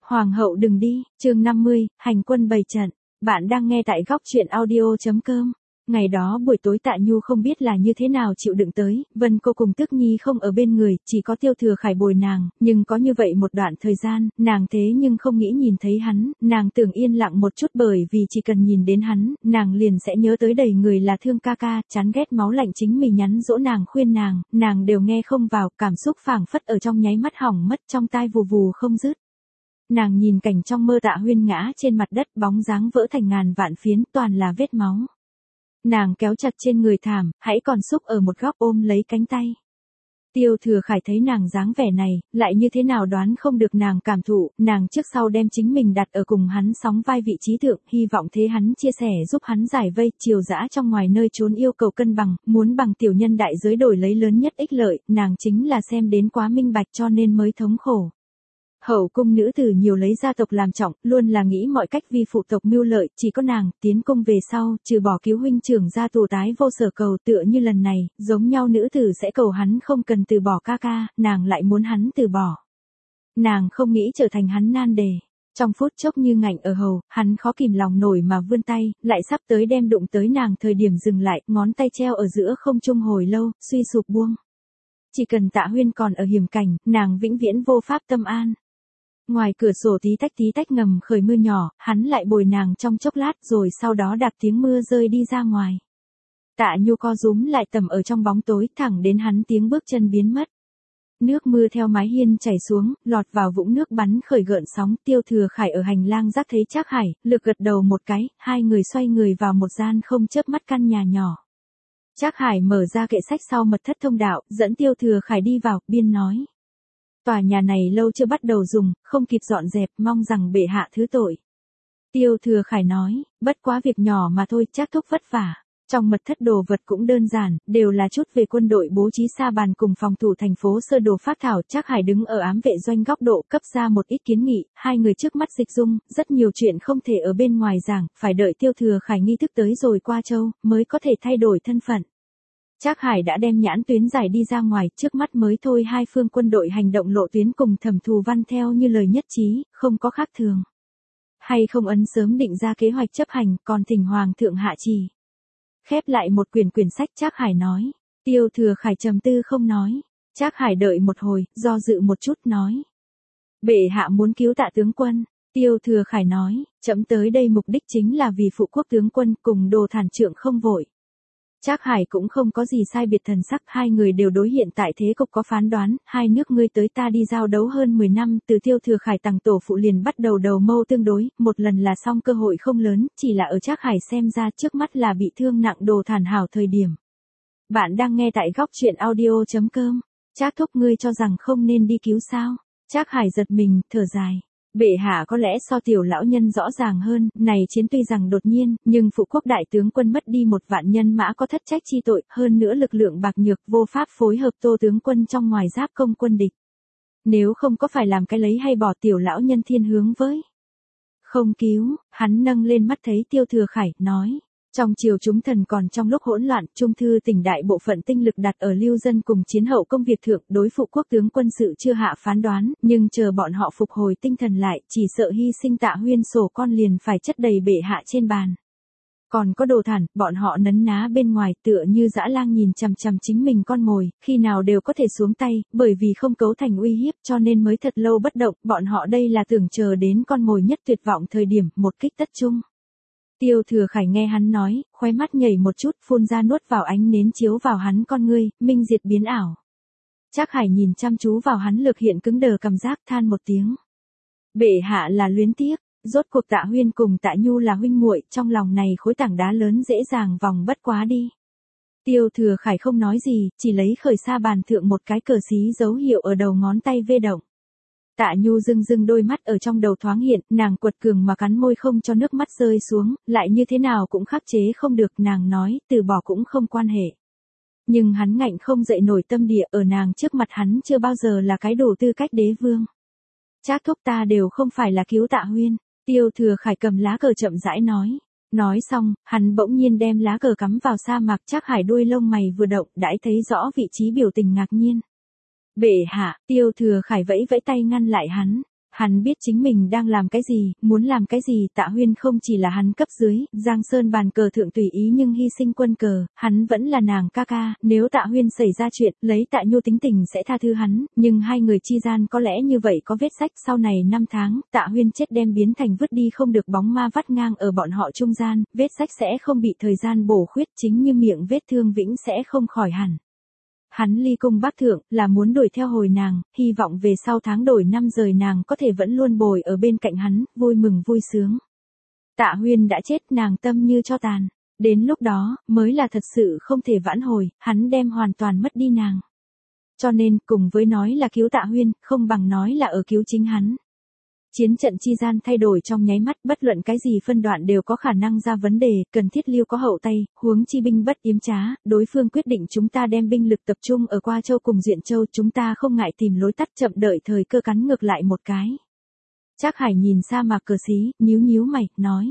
Hoàng hậu đừng đi, chương 50, hành quân bày trận. Bạn đang nghe tại góc truyện audio.com. Ngày đó buổi tối Tạ Nhu không biết là như thế nào chịu đựng tới, Vân cô cùng Tước Nhi không ở bên người, chỉ có Tiêu Thừa Khải bồi nàng, nhưng có như vậy một đoạn thời gian, nàng thế nhưng không nghĩ nhìn thấy hắn, nàng tưởng yên lặng một chút bởi vì chỉ cần nhìn đến hắn, nàng liền sẽ nhớ tới đầy người là thương ca ca, chán ghét máu lạnh chính mình nhắn dỗ nàng khuyên nàng đều nghe không vào, cảm xúc phảng phất ở trong nháy mắt hỏng mất trong tai vù vù không dứt. Nàng nhìn cảnh trong mơ Tạ Huyên ngã trên mặt đất, bóng dáng vỡ thành ngàn vạn phiến, toàn là vết máu. Nàng kéo chặt trên người thảm, hãy còn xúc ở một góc ôm lấy cánh tay. Tiêu Thừa Khải thấy nàng dáng vẻ này, lại như thế nào đoán không được nàng cảm thụ, nàng trước sau đem chính mình đặt ở cùng hắn sóng vai vị trí thượng, hy vọng thế hắn chia sẻ giúp hắn giải vây, chiều dã trong ngoài nơi trốn yêu cầu cân bằng, muốn bằng tiểu nhân đại giới đổi lấy lớn nhất ích lợi, nàng chính là xem đến quá minh bạch cho nên mới thống khổ. Hậu cung nữ tử nhiều lấy gia tộc làm trọng, luôn là nghĩ mọi cách vì phụ tộc mưu lợi, chỉ có nàng, tiến cung về sau, trừ bỏ cứu huynh trưởng ra tù tái vô sở cầu tựa như lần này, giống nhau nữ tử sẽ cầu hắn không cần từ bỏ ca ca, nàng lại muốn hắn từ bỏ. Nàng không nghĩ trở thành hắn nan đề. Trong phút chốc như ngạnh ở hầu, hắn khó kìm lòng nổi mà vươn tay, lại sắp tới đem đụng tới nàng thời điểm dừng lại, ngón tay treo ở giữa không trung hồi lâu, suy sụp buông. Chỉ cần Tạ Huyên còn ở hiểm cảnh, nàng vĩnh viễn vô pháp tâm an. Ngoài cửa sổ tí tách ngầm khởi mưa nhỏ, hắn lại bồi nàng trong chốc lát rồi sau đó đạp tiếng mưa rơi đi ra ngoài. Tạ Nhu co rúm lại tầm ở trong bóng tối thẳng đến hắn tiếng bước chân biến mất. Nước mưa theo mái hiên chảy xuống, lọt vào vũng nước bắn khởi gợn sóng. Tiêu Thừa Khải ở hành lang giác thấy Trác Hải, lực gật đầu một cái, hai người xoay người vào một gian không chớp mắt căn nhà nhỏ. Trác Hải mở ra kệ sách sau mật thất thông đạo, dẫn Tiêu Thừa Khải đi vào, biên nói. Tòa nhà này lâu chưa bắt đầu dùng, không kịp dọn dẹp, mong rằng bệ hạ thứ tội. Tiêu Thừa Khải nói, bất quá việc nhỏ mà thôi, Trác thúc vất vả. Trong mật thất đồ vật cũng đơn giản, đều là chút về quân đội bố trí sa bàn cùng phòng thủ thành phố sơ đồ phát thảo. Trác Hải đứng ở ám vệ doanh góc độ cấp ra một ít kiến nghị, hai người trước mắt dịch dung, rất nhiều chuyện không thể ở bên ngoài giảng, phải đợi Tiêu Thừa Khải nghi thức tới rồi qua châu, mới có thể thay đổi thân phận. Trác Hải đã đem nhãn tuyến giải đi ra ngoài, trước mắt mới thôi hai phương quân đội hành động lộ tuyến cùng Thẩm Thù Văn theo như lời nhất trí, không có khác thường. Hay không ấn sớm định ra kế hoạch chấp hành, còn thỉnh Hoàng thượng hạ trì. Khép lại một quyển sách Trác Hải nói. Tiêu Thừa Khải trầm tư không nói. Trác Hải đợi một hồi, do dự một chút nói. Bệ hạ muốn cứu Tạ tướng quân. Tiêu Thừa Khải nói, chậm tới đây mục đích chính là vì phụ quốc tướng quân cùng Đồ Thản Trượng không vội. Trác Hải cũng không có gì sai biệt thần sắc, hai người đều đối hiện tại thế cục có phán đoán, hai nước ngươi tới ta đi giao đấu hơn 10 năm, từ Tiêu Thừa Khải tàng tổ phụ liền bắt đầu đầu mâu tương đối, một lần là xong cơ hội không lớn, chỉ là ở Trác Hải xem ra trước mắt là bị thương nặng Đồ Thản hảo thời điểm. Bạn đang nghe tại góc truyện audio.com. Trác thúc ngươi cho rằng không nên đi cứu sao? Trác Hải giật mình, thở dài. Bệ hạ có lẽ so tiểu lão nhân rõ ràng hơn, này chiến tuy rằng đột nhiên, nhưng phụ quốc đại tướng quân mất đi một vạn nhân mã có thất trách chi tội, hơn nữa lực lượng bạc nhược vô pháp phối hợp Tô tướng quân trong ngoài giáp công quân địch. Nếu không có phải làm cái lấy hay bỏ tiểu lão nhân thiên hướng với. Không cứu, hắn nâng lên mắt thấy Tiêu Thừa Khải, nói. Trong triều chúng thần còn trong lúc hỗn loạn, Trung thư tỉnh đại bộ phận tinh lực đặt ở lưu dân cùng chiến hậu công việc thượng, đối phụ quốc tướng quân sự chưa hạ phán đoán, nhưng chờ bọn họ phục hồi tinh thần lại, chỉ sợ hy sinh Tạ Huyên sổ con liền phải chất đầy bệ hạ trên bàn. Còn có Đồ Thản, bọn họ nấn ná bên ngoài tựa như dã lang nhìn chằm chằm chính mình con mồi, khi nào đều có thể xuống tay, bởi vì không cấu thành uy hiếp cho nên mới thật lâu bất động, bọn họ đây là tưởng chờ đến con mồi nhất tuyệt vọng thời điểm, một kích tất chung. Tiêu Thừa Khải nghe hắn nói, khóe mắt nhảy một chút, phun ra nuốt vào ánh nến chiếu vào hắn con ngươi, minh diệt biến ảo. Trác Hải nhìn chăm chú vào hắn lực hiện cứng đờ cảm giác than một tiếng. Bệ hạ là luyến tiếc, rốt cuộc Tạ Huyên cùng Tạ Nhu là huynh muội, trong lòng này khối tảng đá lớn dễ dàng vòng bất quá đi. Tiêu Thừa Khải không nói gì, chỉ lấy khởi sa bàn thượng một cái cờ xí dấu hiệu ở đầu ngón tay vê động. Tạ Nhu rưng đôi mắt ở trong đầu thoáng hiện, nàng quật cường mà cắn môi không cho nước mắt rơi xuống, lại như thế nào cũng khắc chế không được, nàng nói, từ bỏ cũng không quan hệ. Nhưng hắn ngạnh không dậy nổi tâm địa, ở nàng trước mặt hắn chưa bao giờ là cái đủ tư cách đế vương. Trác thúc ta đều không phải là cứu Tạ Huyên. Tiêu Thừa Khải cầm lá cờ chậm rãi nói. Nói xong, hắn bỗng nhiên đem lá cờ cắm vào sa mạc. Trác Hải đuôi lông mày vừa động, đãi thấy rõ vị trí biểu tình ngạc nhiên. Bệ hạ, Tiêu Thừa Khải vẫy vẫy tay ngăn lại hắn. Hắn biết chính mình đang làm cái gì, muốn làm cái gì, Tạ Huyên không chỉ là hắn cấp dưới, Giang Sơn bàn cờ thượng tùy ý nhưng hy sinh quân cờ, hắn vẫn là nàng ca ca, nếu Tạ Huyên xảy ra chuyện, lấy Tạ Nhu tính tình sẽ tha thứ hắn, nhưng hai người chi gian có lẽ như vậy có vết rách, sau này 5 tháng, Tạ Huyên chết đem biến thành vứt đi không được bóng ma vắt ngang ở bọn họ trung gian, vết rách sẽ không bị thời gian bổ khuyết, chính như miệng vết thương vĩnh sẽ không khỏi hẳn. Hắn ly cung bác thượng, là muốn đuổi theo hồi nàng, hy vọng về sau tháng đổi năm rời nàng có thể vẫn luôn bồi ở bên cạnh hắn, vui mừng vui sướng. Tạ Huyên đã chết, nàng tâm như cho tàn. Đến lúc đó, mới là thật sự không thể vãn hồi, hắn đem hoàn toàn mất đi nàng. Cho nên, cùng với nói là cứu Tạ Huyên, không bằng nói là ở cứu chính hắn. Chiến trận chi gian thay đổi trong nháy mắt, bất luận cái gì phân đoạn đều có khả năng ra vấn đề, cần thiết lưu có hậu tay, huống chi binh bất yếm trá, đối phương quyết định chúng ta đem binh lực tập trung ở Qua Châu cùng Duyện Châu, chúng ta không ngại tìm lối tắt chậm đợi thời cơ cắn ngược lại một cái. Trác Hải nhìn sa mạc cờ xí, nhíu nhíu mày, nói.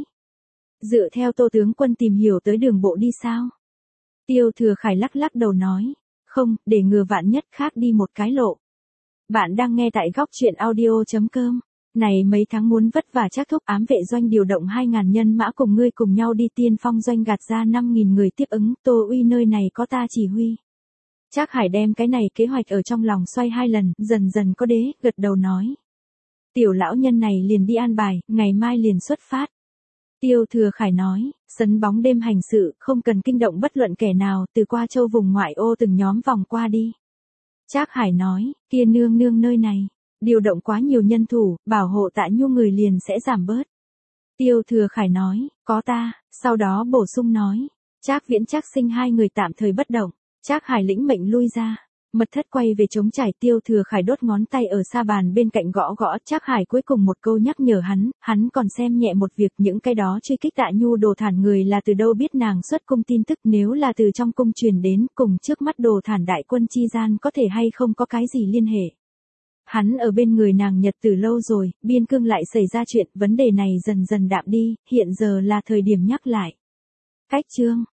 Dựa theo Tô tướng quân tìm hiểu tới đường bộ đi sao? Tiêu Thừa Khải lắc lắc đầu nói. Không, để ngừa vạn nhất khác đi một cái lộ. Bạn đang nghe tại góc truyện audio.com. Này mấy tháng muốn vất vả Trác thúc, ám vệ doanh điều động 2.000 nhân mã cùng ngươi cùng nhau đi tiên phong doanh gạt ra 5.000 người tiếp ứng, Tô Uy nơi này có ta chỉ huy. Trác Hải đem cái này kế hoạch ở trong lòng xoay 2 lần, dần dần có đế, gật đầu nói. Tiểu lão nhân này liền đi an bài, ngày mai liền xuất phát. Tiêu Thừa Khải nói, sấn bóng đêm hành sự, không cần kinh động bất luận kẻ nào, từ Qua Châu vùng ngoại ô từng nhóm vòng qua đi. Trác Hải nói, kia nương nương nơi này. Điều động quá nhiều nhân thủ, bảo hộ Tạ Nhu người liền sẽ giảm bớt. Tiêu Thừa Khải nói, có ta, sau đó bổ sung nói. Trác Viễn Trác Sinh hai người tạm thời bất động. Trác Hải lĩnh mệnh lui ra. Mật thất quay về chống trải, Tiêu Thừa Khải đốt ngón tay ở sa bàn bên cạnh gõ gõ. Trác Hải cuối cùng một câu nhắc nhở hắn còn xem nhẹ một việc, những cái đó truy kích Tạ Nhu đồ thản người là từ đâu biết nàng xuất cung tin tức, nếu là từ trong cung truyền đến, cùng trước mắt đồ thản đại quân chi gian có thể hay không có cái gì liên hệ. Hắn ở bên người nàng nhật từ lâu rồi, biên cương lại xảy ra chuyện, vấn đề này dần dần đạm đi, hiện giờ là thời điểm nhắc lại. Cách chương